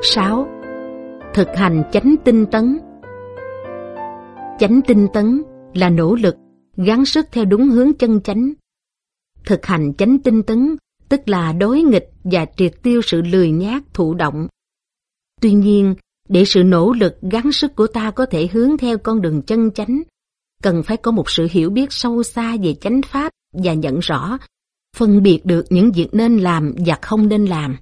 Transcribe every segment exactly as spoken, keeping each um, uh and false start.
sáu. Thực hành chánh tinh tấn. Chánh tinh tấn là nỗ lực, gắng sức theo đúng hướng chân chánh. Thực hành chánh tinh tấn tức là đối nghịch và triệt tiêu sự lười nhác thụ động. Tuy nhiên, để sự nỗ lực gắng sức của ta có thể hướng theo con đường chân chánh, cần phải có một sự hiểu biết sâu xa về chánh pháp và nhận rõ, phân biệt được những việc nên làm và không nên làm.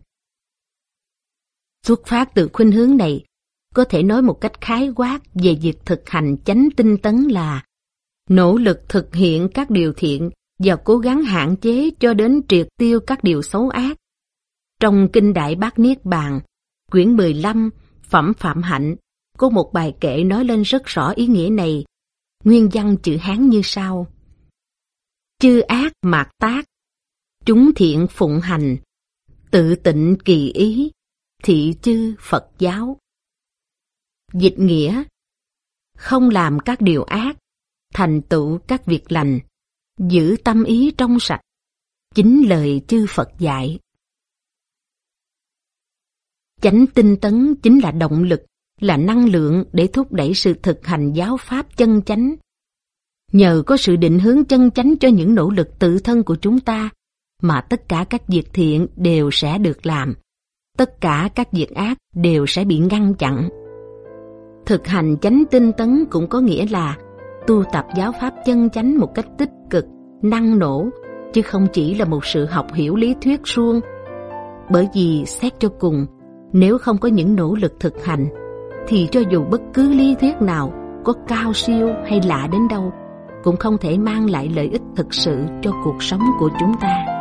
Xuất phát từ khuynh hướng này, có thể nói một cách khái quát về việc thực hành chánh tinh tấn là nỗ lực thực hiện các điều thiện và cố gắng hạn chế cho đến triệt tiêu các điều xấu ác. Trong Kinh Đại Bát Niết Bàn, quyển mười lăm, Phẩm Phạm Hạnh, có một bài kệ nói lên rất rõ ý nghĩa này. Nguyên văn chữ Hán như sau: chư ác mạt tác, chúng thiện phụng hành, tự tịnh kỳ ý, thị chư Phật giáo. Dịch nghĩa: không làm các điều ác, thành tựu các việc lành, giữ tâm ý trong sạch, chính lời chư Phật dạy. Chánh tinh tấn chính là động lực, là năng lượng để thúc đẩy sự thực hành giáo pháp chân chánh. Nhờ có sự định hướng chân chánh cho những nỗ lực tự thân của chúng ta, mà tất cả các việc thiện đều sẽ được làm, tất cả các việc ác đều sẽ bị ngăn chặn. Thực hành chánh tinh tấn cũng có nghĩa là tu tập giáo pháp chân chánh một cách tích cực, năng nổ, chứ không chỉ là một sự học hiểu lý thuyết suông. Bởi vì xét cho cùng, nếu không có những nỗ lực thực hành, thì cho dù bất cứ lý thuyết nào có cao siêu hay lạ đến đâu, cũng không thể mang lại lợi ích thực sự cho cuộc sống của chúng ta.